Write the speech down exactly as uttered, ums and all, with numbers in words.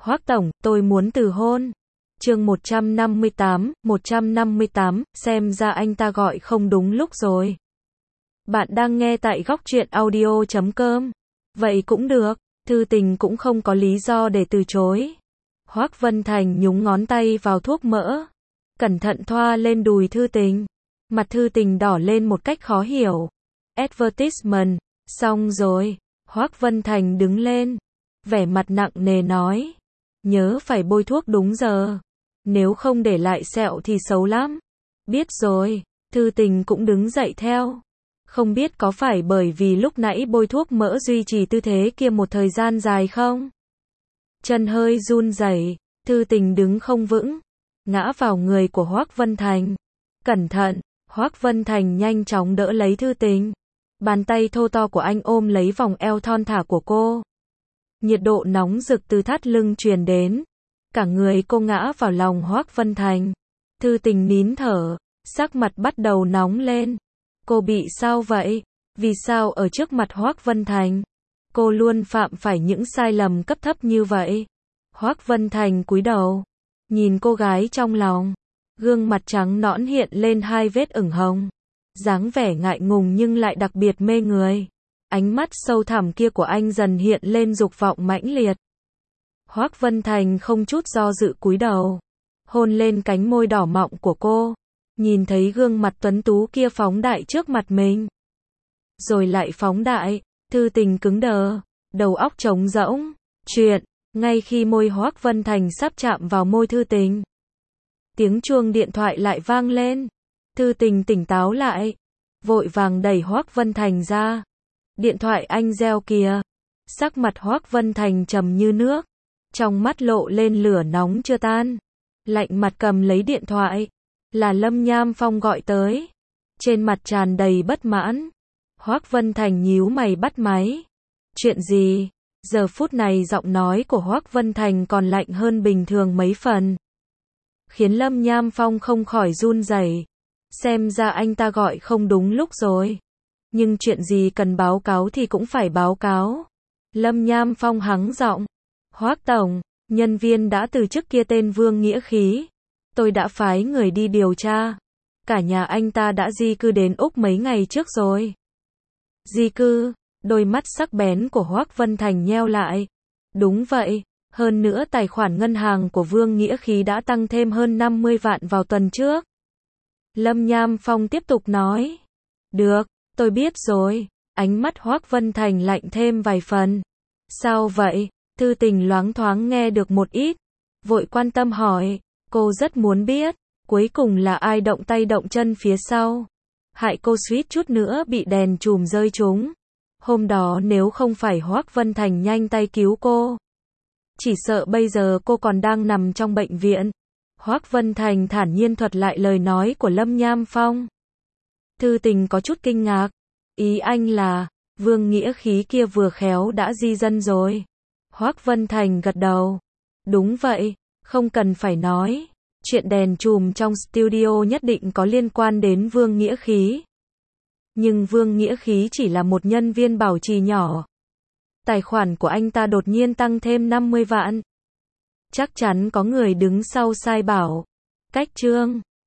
Hoác tổng, tôi muốn từ hôn. Chương một trăm năm mươi tám, một trăm năm mươi tám, xem ra anh ta gọi không đúng lúc rồi. Bạn đang nghe tại góc truyện audio chấm com. Vậy cũng được, Thư Tình cũng không có lý do để từ chối. Hoác Vân Thành nhúng ngón tay vào thuốc mỡ, cẩn thận thoa lên đùi Thư Tình. Mặt Thư Tình đỏ lên một cách khó hiểu. Advertisement, xong rồi. Hoác Vân Thành đứng lên, vẻ mặt nặng nề nói, nhớ phải bôi thuốc đúng giờ, nếu không để lại sẹo thì xấu lắm. Biết rồi. Thư Tình cũng đứng dậy theo. Không biết có phải bởi vì lúc nãy bôi thuốc mỡ duy trì tư thế kia một thời gian dài không? Chân hơi run rẩy, Thư Tình đứng không vững, ngã vào người của Hoác Vân Thành. Cẩn thận. Hoác Vân Thành nhanh chóng đỡ lấy Thư Tình. Bàn tay thô to của anh ôm lấy vòng eo thon thả của cô. Nhiệt độ nóng rực từ thắt lưng truyền đến. Cả người cô ngã vào lòng Hoác Vân Thành. Thư Tình nín thở, sắc mặt bắt đầu nóng lên. Cô bị sao vậy? Vì sao ở trước mặt Hoác Vân Thành, cô luôn phạm phải những sai lầm cấp thấp như vậy? Hoác Vân Thành cúi đầu, nhìn cô gái trong lòng. Gương mặt trắng nõn hiện lên hai vết ửng hồng. Dáng vẻ ngại ngùng nhưng lại đặc biệt mê người. Ánh mắt sâu thẳm kia của anh dần hiện lên dục vọng mãnh liệt. Hoác Vân Thành không chút do dự cúi đầu, hôn lên cánh môi đỏ mọng của cô. Nhìn thấy gương mặt tuấn tú kia phóng đại trước mặt mình, rồi lại phóng đại, Thư Tình cứng đờ, đầu óc trống rỗng. Chuyện, ngay khi môi Hoác Vân Thành sắp chạm vào môi Thư Tình, tiếng chuông điện thoại lại vang lên. Thư Tình tỉnh táo lại, vội vàng đẩy Hoác Vân Thành ra. Điện thoại anh reo kìa. Sắc mặt Hoác Vân Thành trầm như nước, trong mắt lộ lên lửa nóng chưa tan. Lạnh mặt cầm lấy điện thoại. Là Lâm Nham Phong gọi tới. Trên mặt tràn đầy bất mãn. Hoác Vân Thành nhíu mày bắt máy. Chuyện gì? Giờ phút này giọng nói của Hoác Vân Thành còn lạnh hơn bình thường mấy phần, khiến Lâm Nham Phong không khỏi run rẩy. Xem ra anh ta gọi không đúng lúc rồi. Nhưng chuyện gì cần báo cáo thì cũng phải báo cáo. Lâm Nham Phong hắng giọng. Hoác tổng, nhân viên đã từ chức kia tên Vương Nghĩa Khí. Tôi đã phái người đi điều tra. Cả nhà anh ta đã di cư đến Úc mấy ngày trước rồi. Di cư? Đôi mắt sắc bén của Hoác Vân Thành nheo lại. Đúng vậy. Hơn nữa tài khoản ngân hàng của Vương Nghĩa Khí đã tăng thêm hơn năm mươi vạn vào tuần trước. Lâm Nham Phong tiếp tục nói. Được, tôi biết rồi. Ánh mắt Hoác Vân Thành lạnh thêm vài phần. Sao vậy? Thư Tình loáng thoáng nghe được một ít, vội quan tâm hỏi. Cô rất muốn biết, cuối cùng là ai động tay động chân phía sau, hại cô suýt chút nữa bị đèn chùm rơi trúng. Hôm đó nếu không phải Hoác Vân Thành nhanh tay cứu cô, chỉ sợ bây giờ cô còn đang nằm trong bệnh viện. Hoác Vân Thành thản nhiên thuật lại lời nói của Lâm Nham Phong. Thư Tình có chút kinh ngạc. Ý anh là, Vương Nghĩa Khí kia vừa khéo đã di dân rồi. Hoác Vân Thành gật đầu. Đúng vậy, không cần phải nói. Chuyện đèn chùm trong studio nhất định có liên quan đến Vương Nghĩa Khí. Nhưng Vương Nghĩa Khí chỉ là một nhân viên bảo trì nhỏ. Tài khoản của anh ta đột nhiên tăng thêm năm mươi vạn. Chắc chắn có người đứng sau sai bảo. Cách chương